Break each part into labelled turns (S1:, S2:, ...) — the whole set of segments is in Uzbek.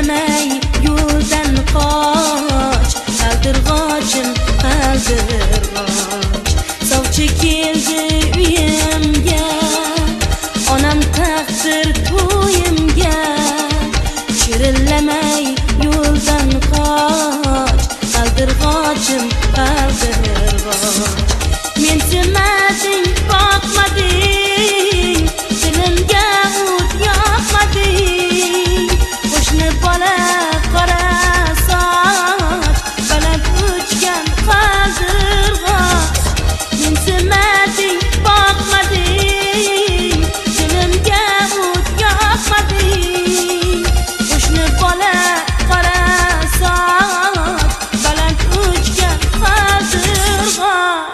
S1: Chirillamay yo'ldan qoch, qaldirg'ochim qaldirg'och. Sovchi keldi uyimga, onam taqdir to'yimga. Chirillamay yo'ldan qoch, qaldirg'ochim qaldirg'och. Mensimading, boqmading, dilimga o't yoqmading. Qo'shni bola qora soch, baland uchgan qaldirg'och. Mensimading, boqmading, dilimga o't yoqmading. Qo'shni bola qora soch, baland uchgan qaldirg'och.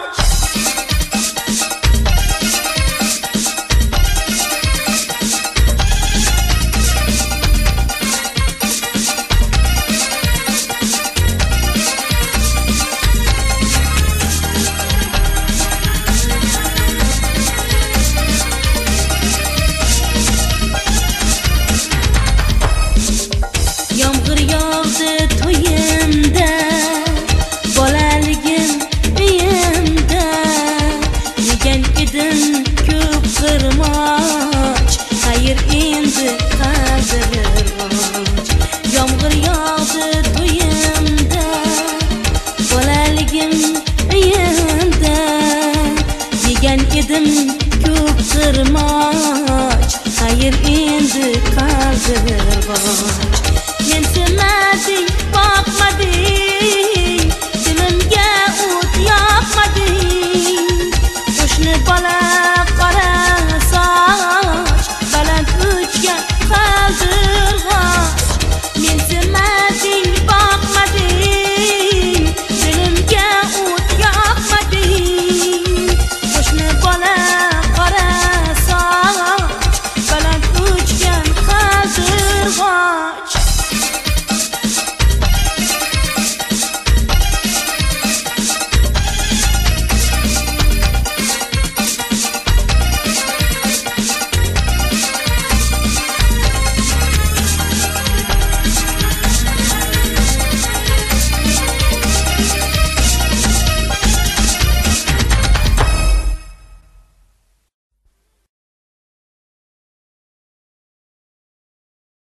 S1: Yomg'ir yog'di to'yimda, bolaligim uyimda. Yegan edim ko'p qirmoch, xayr endi qaldirg'och. Yomg'ir yog'di to'yimda, bolaligim uyimda. Yegan edim ko'p qirmoch, xayr endi qaldirg'och. Mensimading, boqmading,